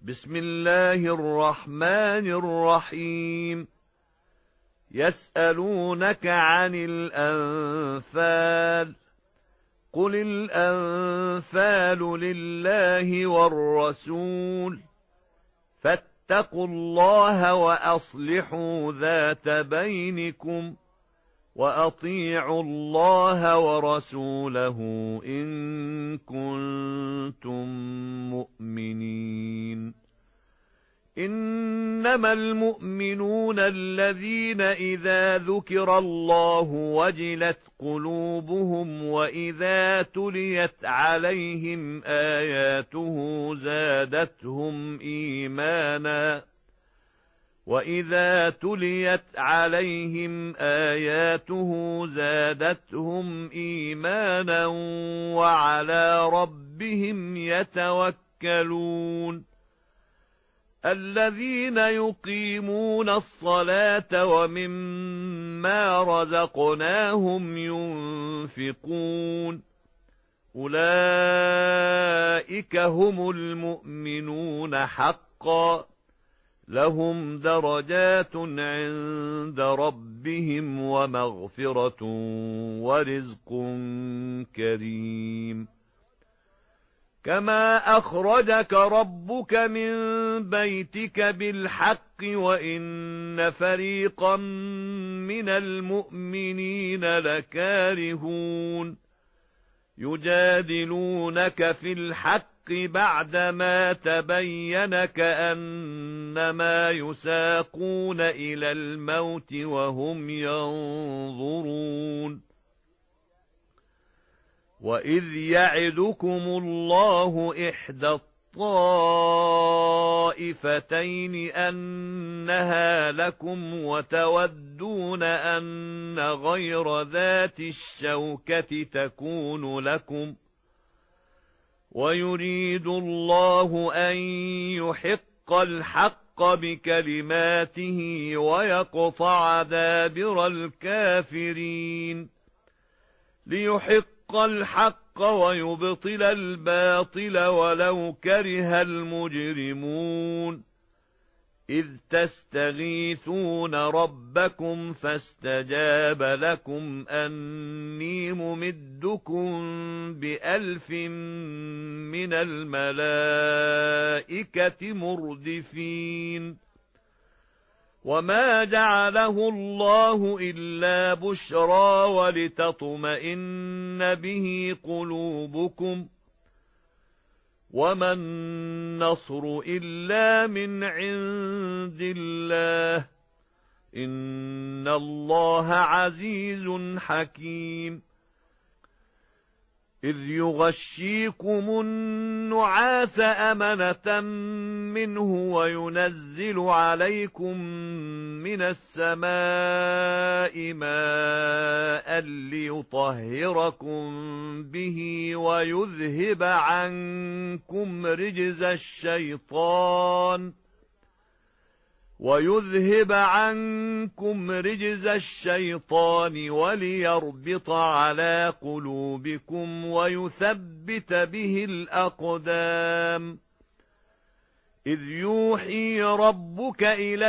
بسم الله الرحمن الرحيم. يسألونك عن الأنفال، قل الأنفال لله والرسول، فاتقوا الله وأصلحوا ذات بينكم، وأطيعوا الله ورسوله إن كنتم مؤمنين. إنما المؤمنون الذين إذا ذكر الله وجلت قلوبهم وإذا تليت عليهم آياته زادتهم إيمانا وعلى ربهم يتوكلون. الذين يقيمون الصلاة ومما رزقناهم ينفقون، أولئك هم المؤمنون حقا، لهم درجات عند ربهم ومغفرة ورزق كريم. كما أخرجك ربك من بيتك بالحق وإن فريقا من المؤمنين لكارهون، يجادلونك في الحق بعدما تبين كأنما يساقون إلى الموت وهم ينظرون. وإذ يعدكم الله إحدى الطائفتين أنها لكم وتودون أن غير ذات الشوكة تكون لكم، ويريد الله أن يحق الحق بكلماته ويقطع دابر الكافرين، ليحق الحق ويبطل الباطل ولو كره المجرمون. إذ تستغيثون ربكم فاستجاب لكم أني ممدكم ب1000 من الملائكة مردفين. وما جعله الله إلا بشرى ولتطمئن به قلوبكم، وما النصر إلا من عند الله، إن الله عزيز حكيم. إذ يغشيكم النعاس أمنة منه وينزل عليكم من السماء ماء ليطهركم به ويذهب عنكم رجز الشيطان وليربط على قلوبكم ويثبت به الأقدام. إذ يوحي ربك إلى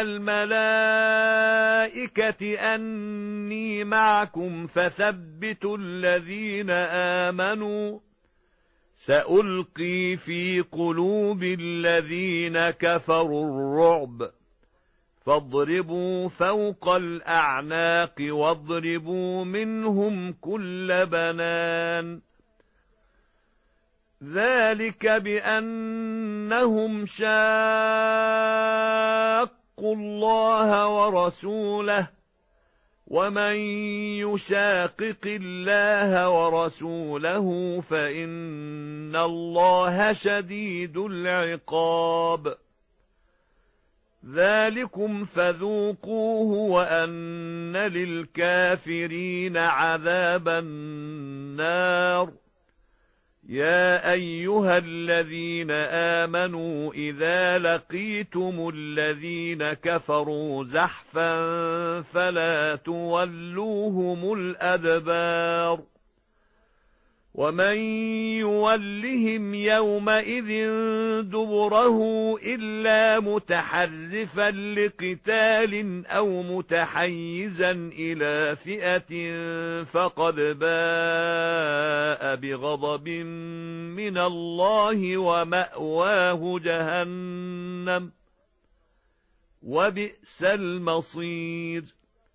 الملائكة أني معكم فثبتوا الذين آمنوا، سألقي في قلوب الذين كفروا الرعب، فاضربوا فوق الأعناق واضربوا منهم كل بنان. ذلك بأنهم شاقوا الله ورسوله، ومن يشاقق الله ورسوله فإن الله شديد العقاب. ذلكم فذوقوه وأن للكافرين عذاب النار. يا أيها الذين آمنوا إذا لقيتم الذين كفروا زحفا فلا تولوهم الأدبار، ومن يولهم يومئذ دبره إلا متحرفا لقتال أو متحيزا إلى فئة فقد باء بغضب من الله ومأواه جهنم وبئس المصير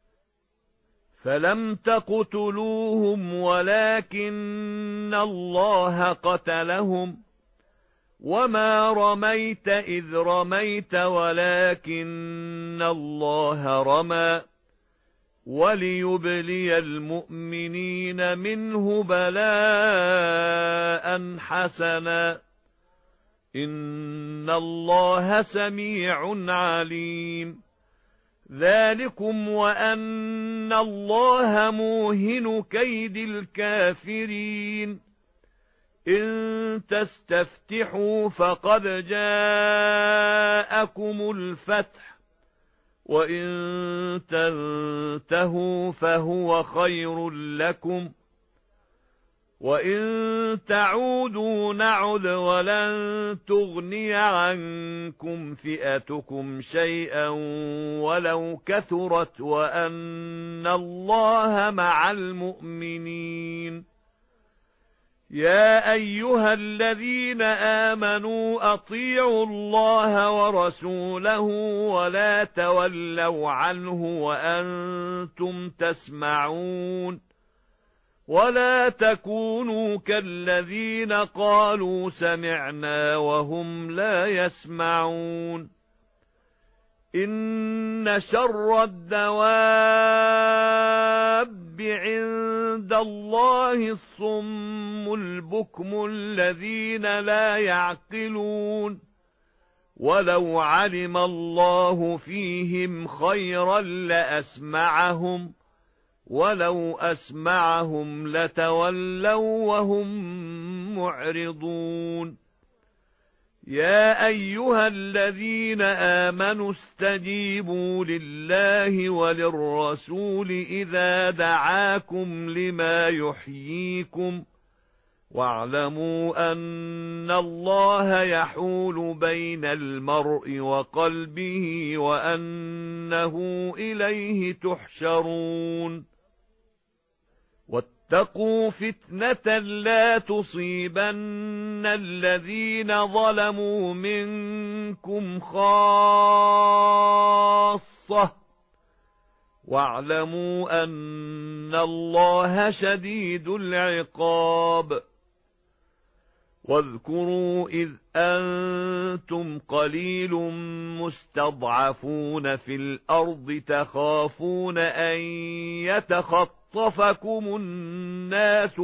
فلم تقتلوهم ولكن الله قتلهم وما رميت إذ رميت ولكن الله رمى وليبلي المؤمنين منه بلاء حسنا إن الله سميع عليم ذلكم وأن الله موهن كيد الكافرين إن تستفتحوا فقد جاءكم الفتح وإن تنتهوا فهو خير لكم وإن تعودوا نعد ولن تغني عنكم فئتكم شيئا ولو كثرت وأن الله مع المؤمنين يا أيها الذين آمنوا أطيعوا الله ورسوله ولا تولوا عنه وأنتم تسمعون ولا تكونوا كالذين قالوا سمعنا وهم لا يسمعون إن شر الدواب عند الله الصم البكم الذين لا يعقلون ولو علم الله فيهم خيرا لأسمعهم ولو أسمعهم لتولوا وهم معرضون يا أيها الذين آمنوا استجيبوا لله وللرسول إذا دعاكم لما يحييكم واعلموا أن الله يحول بين المرء وقلبه وأنه إليه تحشرون واتقوا فتنة لا تصيبن الذين ظلموا منكم خاصة واعلموا أن الله شديد العقاب واذكروا إذ أنتم قليل مستضعفون في الأرض تخافون أن يتخطفكم الناس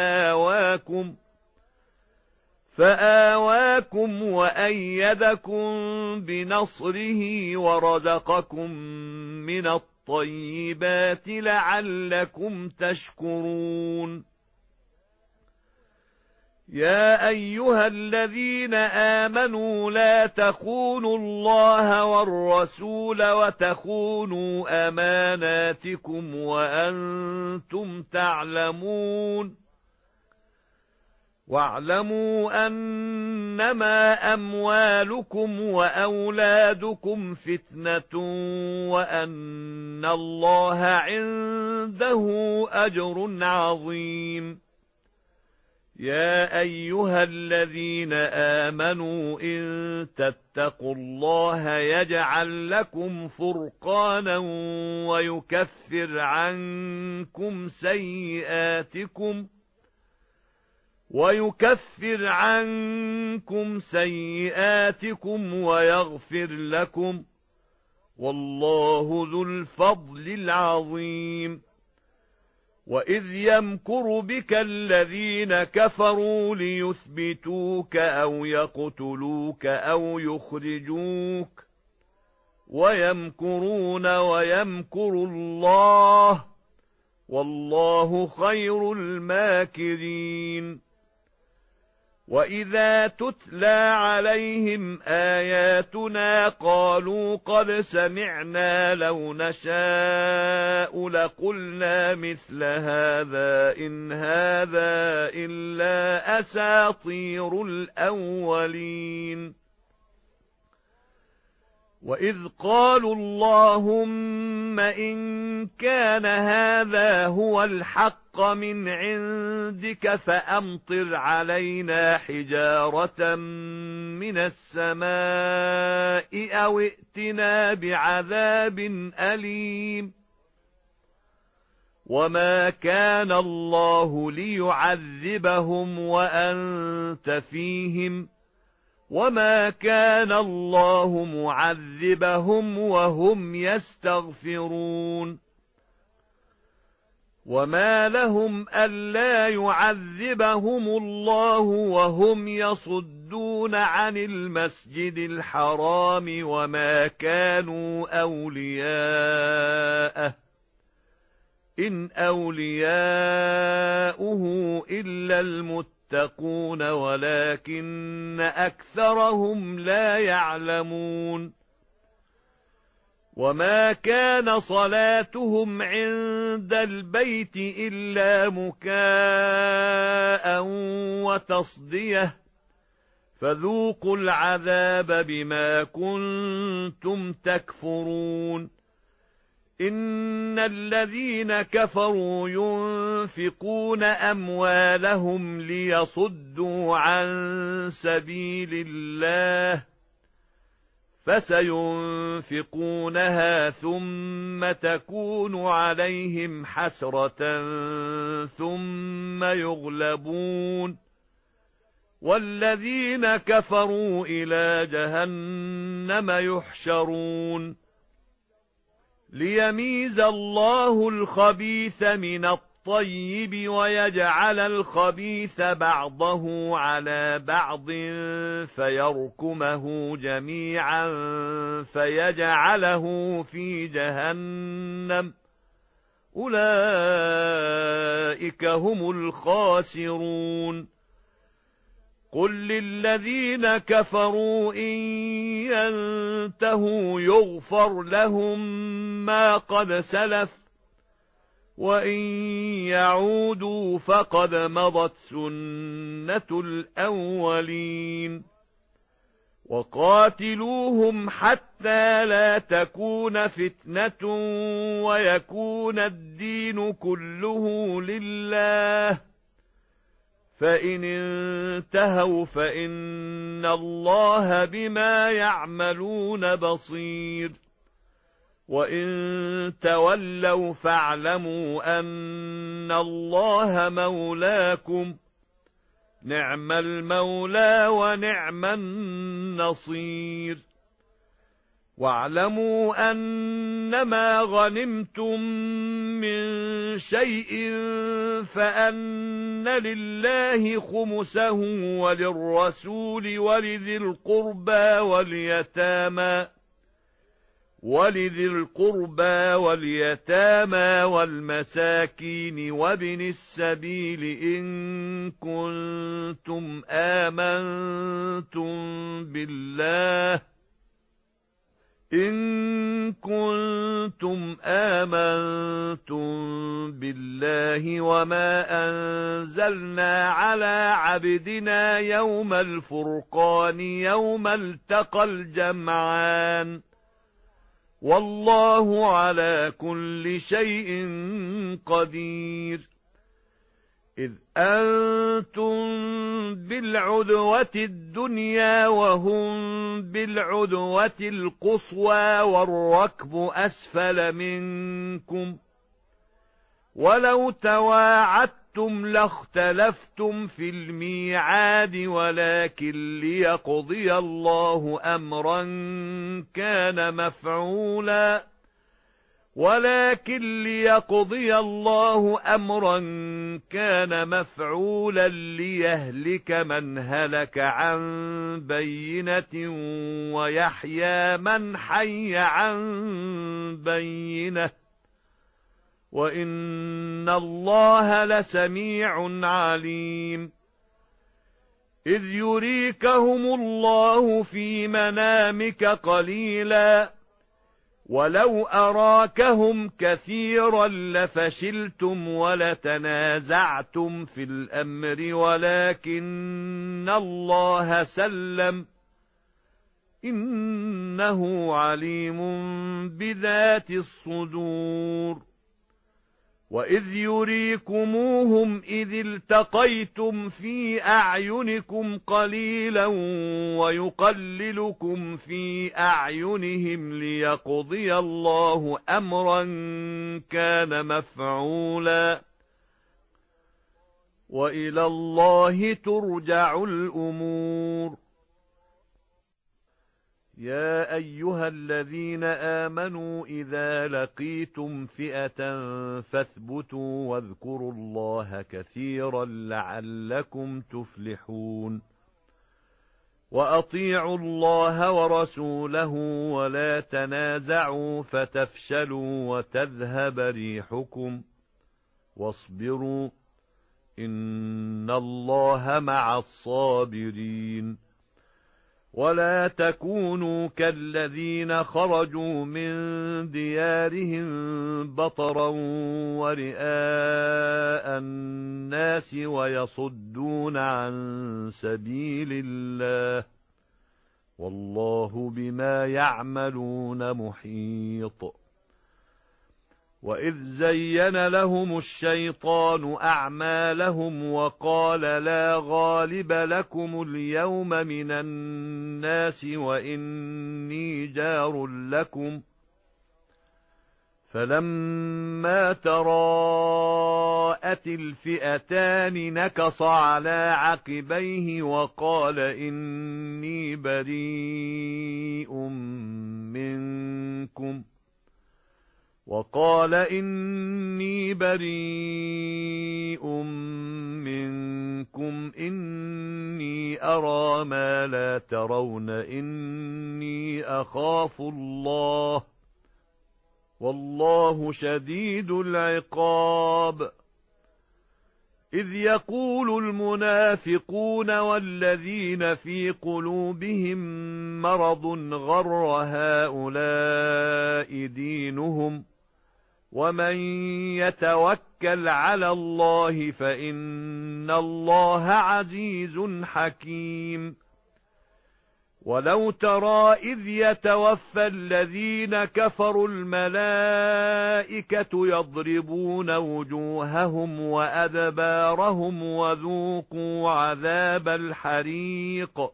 فآواكم وأيدكم بنصره ورزقكم من الطيبات لعلكم تشكرون يا أيها الذين آمنوا لا تخونوا الله والرسول وتخونوا أماناتكم وأنتم تعلمون واعلموا أنما أموالكم وأولادكم فتنة وأن الله عنده أجر عظيم يا أيها الذين آمنوا إن تتقوا الله يجعل لكم فرقانا ويكفر عنكم سيئاتكم ويغفر لكم والله ذو الفضل العظيم وإذ يمكر بك الذين كفروا ليثبتوك أو يقتلوك أو يخرجوك ويمكرون ويمكر الله والله خير الماكرين وإذا تتلى عليهم آياتنا قالوا قد سمعنا لو نشاء لقلنا مثل هذا إن هذا إلا أساطير الأولين وإذ قالوا اللهم إن كان هذا هو الحق من عندك فأمطر علينا حجارة من السماء أو ائتنا بعذاب أليم وما كان الله ليعذبهم وأنت فيهم وما كان الله معذبهم وهم يستغفرون وما لهم ألا يعذبهم الله وهم يصدون عن المسجد الحرام وما كانوا أولياءه إن أولياؤه إلا المتقون ولكن أكثرهم لا يعلمون وما كان صلاتهم عند البيت إلا مكاء وتصدية فذوقوا العذاب بما كنتم تكفرون إن الذين كفروا ينفقون أموالهم ليصدوا عن سبيل الله فسينفقونها ثم تكون عليهم حسرة ثم يغلبون والذين كفروا إلى جهنم يحشرون ليميز الله الخبيث من الطيب ويجعل الخبيث بعضه على بعض فيركمه جميعا فيجعله في جهنم أولئك هم الخاسرون قل للذين كفروا إن ينتهوا يغفر لهم ما قد سلف وإن يعودوا فقد مضت سنة الأولين وقاتلوهم حتى لا تكون فتنة ويكون الدين كله لله فإن انتهوا فإن الله بما يعملون بصير وإن تولوا فاعلموا أن الله مولاكم نعم المولى ونعم النصير واعلموا أنما غنمتم من شيء فأن لله خمسه وللرسول ولذي القربى واليتامى والمساكين وابن السبيل إن كنتم آمنتم بالله وما أنزلنا على عبدنا يوم الفرقان يوم التقى الجمعان والله على كل شيء قدير إذ أنتم بالعدوة الدنيا وهم بالعدوة القصوى والركب أسفل منكم ولو تواعدتم لاختلفتم في الميعاد ولكن ليقضي الله أمرا كان مفعولا ليهلك من هلك عن بينة ويحيى من حي عن بينة وإن الله لسميع عليم إذ يريكهم الله في منامك قليلا ولو أراكهم كثيرا لفشلتم ولتنازعتم في الأمر ولكن الله سلم إنه عليم بذات الصدور وإذ يريكموهم إذ التقيتم في أعينكم قليلا ويقللكم في أعينهم ليقضي الله أمرا كان مفعولا وإلى الله ترجع الأمور يا أيها الذين آمنوا إذا لقيتم فئة فاثبتوا واذكروا الله كثيرا لعلكم تفلحون وأطيعوا الله ورسوله ولا تنازعوا فتفشلوا وتذهب ريحكم واصبروا إن الله مع الصابرين ولا تكونوا كالذين خرجوا من ديارهم بطرا ورئاء الناس ويصدون عن سبيل الله والله بما يعملون محيط وإذ زين لهم الشيطان أعمالهم وقال لا غالب لكم اليوم من الناس وإني جار لكم فلما تراءت الفئتان نكص على عقبيه وقال إني بريء منكم إني أرى ما لا ترون إني أخاف الله والله شديد العقاب إذ يقول المنافقون والذين في قلوبهم مرض غر هؤلاء دينهم ومن يتوكل على الله فإن الله عزيز حكيم ولو ترى إذ يتوفى الذين كفروا الملائكة يضربون وجوههم وأدبارهم وذوقوا عذاب الحريق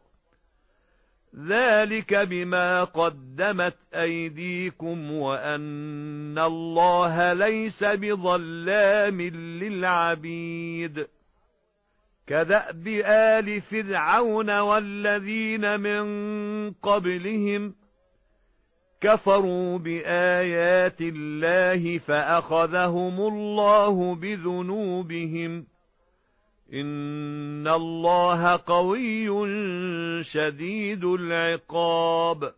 ذلك بما قدمت أيديكم وأن الله ليس بظلام للعبيد كدأب آل فرعون والذين من قبلهم كفروا بآيات الله فأخذهم الله بذنوبهم إن الله قوي شديد العقاب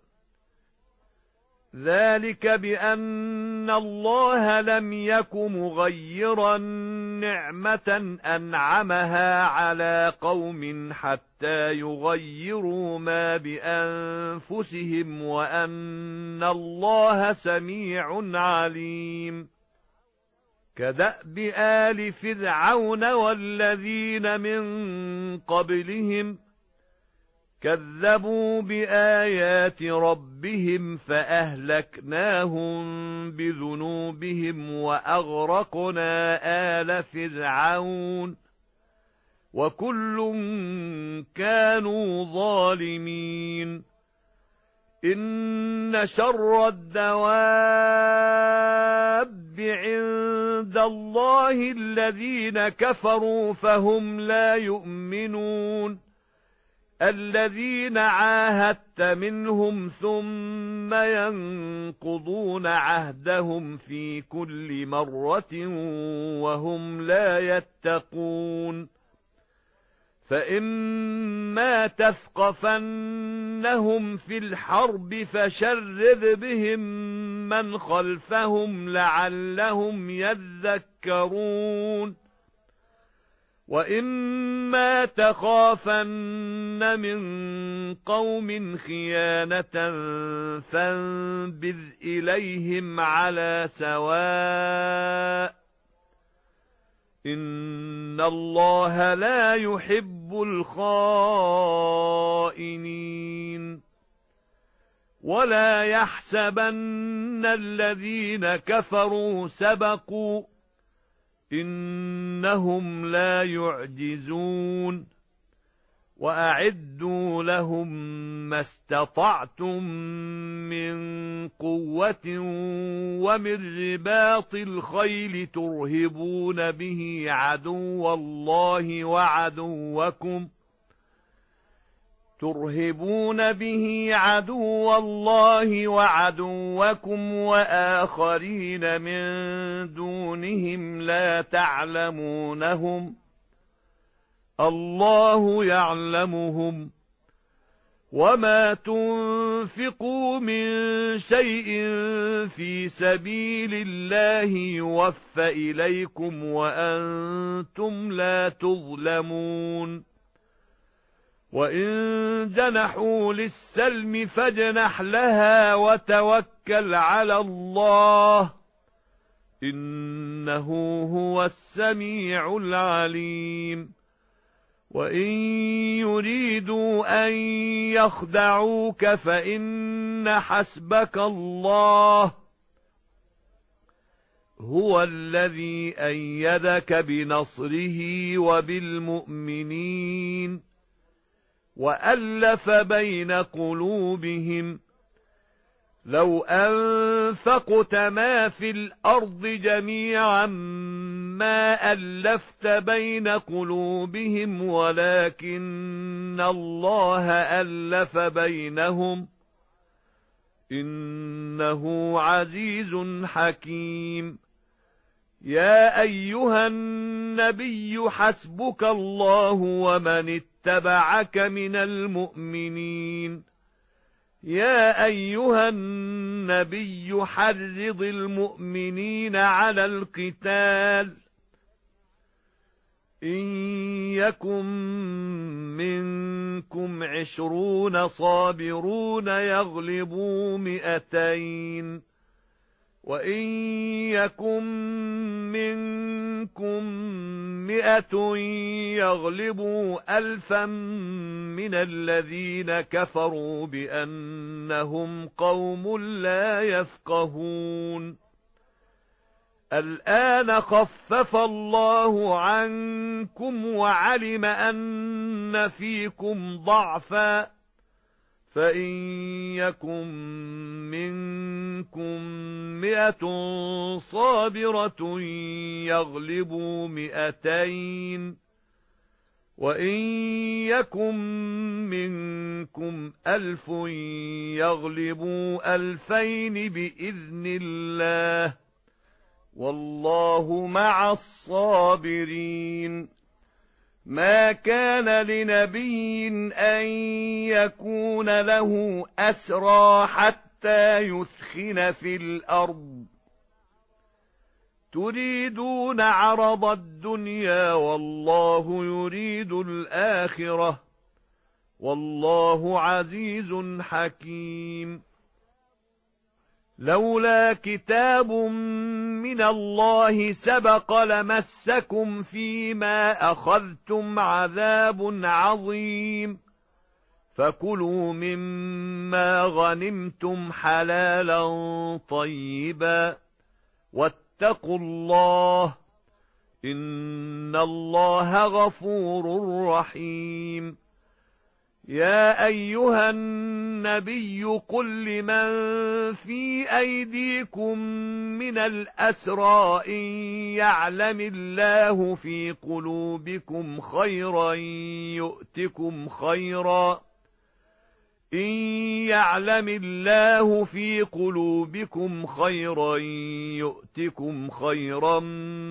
ذلك بأن الله لم يك مغيرا نعمة أنعمها على قوم حتى يغيروا ما بأنفسهم وأن الله سميع عليم كدأب آل فرعون والذين من قبلهم كذبوا بآيات ربهم فأهلكناهم بذنوبهم وأغرقنا آل فرعون وكل كانوا ظالمين إن شر الدواب عند الله الذين كفروا فهم لا يؤمنون الذين عاهدت منهم ثم ينقضون عهدهم في كل مرة وهم لا يتقون فإما تثقفنهم في الحرب فشرذ بهم من خلفهم لعلهم يذكرون وإما تخافن من قوم خيانة فانبذ إليهم على سواء إن الله لا يحب الخائنين ولا يحسبن الذين كفروا سبقوا إنهم لا يعجزون وأعدوا لهم ما استطعتم من قوة ومن رباط الخيل ترهبون به عدو الله وعدوكم وآخرين من دونهم لا تعلمونهم الله يعلمهم وما تنفقوا من شيء في سبيل الله يوفى إليكم وأنتم لا تظلمون وإن جنحوا للسلم فاجنح لها وتوكل على الله إنه هو السميع العليم وإن يريدوا أن يخدعوك فإن حسبك الله هو الذي أيدك بنصره وبالمؤمنين وألف بين قلوبهم لو أنفقت ما في الأرض جميعا ما ألفت بين قلوبهم ولكن الله ألف بينهم إنه عزيز حكيم يا أيها النبي حسبك الله ومن اتبعك من المؤمنين يا أيها النبي حرض المؤمنين على القتال إن يكن منكم 20 صابرون يغلبوا 200 وإن يكن منكم 100 يغلبوا 1000 من الذين كفروا بأنهم قوم لا يفقهون الآن خفف الله عنكم وعلم أن فيكم ضعفا فإن يكن منكم 100 صابرة يغلبوا 200 وإن يكن منكم 1000 يغلبوا 2000 بإذن الله والله مع الصابرين ما كان لنبي أن يكون له أسرى حتى يثخن في الأرض تريدون عرض الدنيا والله يريد الآخرة والله عزيز حكيم لولا كتاب من الله سبق لمسكم فيما أخذتم عذاب عظيم فكلوا مما غنمتم حلالا طيبا واتقوا الله إن الله غفور رحيم يا أيها النبي قل لمن في أيديكم من الأسرى إن يعلم الله في قلوبكم خيرا يؤتكم خيرا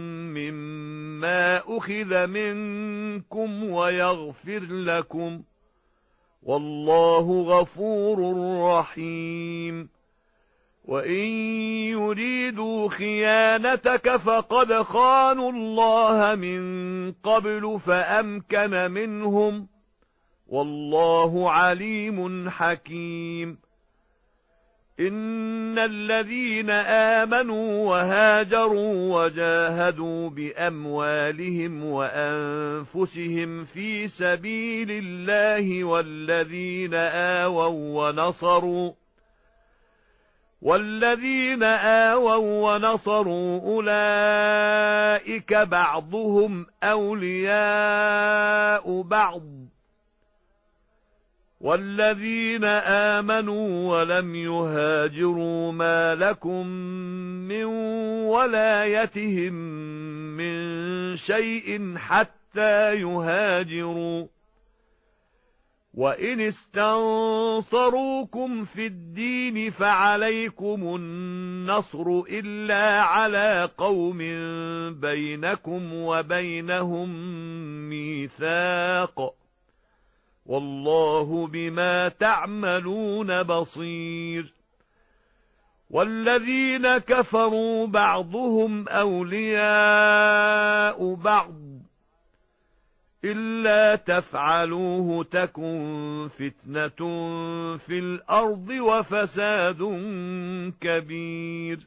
مما أخذ منكم ويغفر لكم والله غفور رحيم وإن يريدوا خيانتك فقد خانوا الله من قبل فأمكن منهم، والله عليم حكيم. إن الذين آمنوا وهاجروا وجاهدوا بأموالهم وأنفسهم في سبيل الله والذين آووا ونصروا أولئك بعضهم أولياء بعض، والذين آمنوا ولم يهاجروا ما لكم من ولايتهم من شيء حتى يهاجروا، وإن استنصروكم في الدين فعليكم النصر إلا على قوم بينكم وبينهم ميثاق، والله بما تعملون بصير. والذين كفروا بعضهم أولياء بعض، إلا تفعلوه تكن فتنة في الأرض وفساد كبير.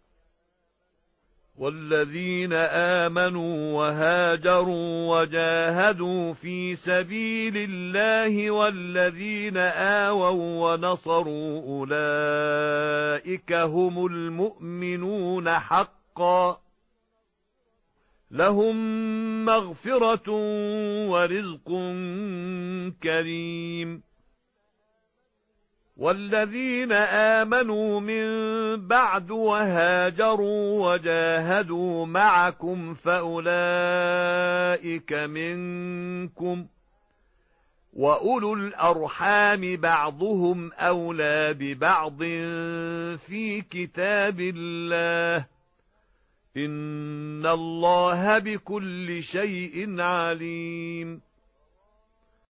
والذين آمنوا وهاجروا وجاهدوا في سبيل الله والذين آووا ونصروا أولئك هم المؤمنون حقا، لهم مغفرة ورزق كريم. والذين آمنوا من بعد وهاجروا وجاهدوا معكم فأولئك منكم، وأولو الأرحام بعضهم أولى ببعض في كتاب الله، إن الله بكل شيء عليم.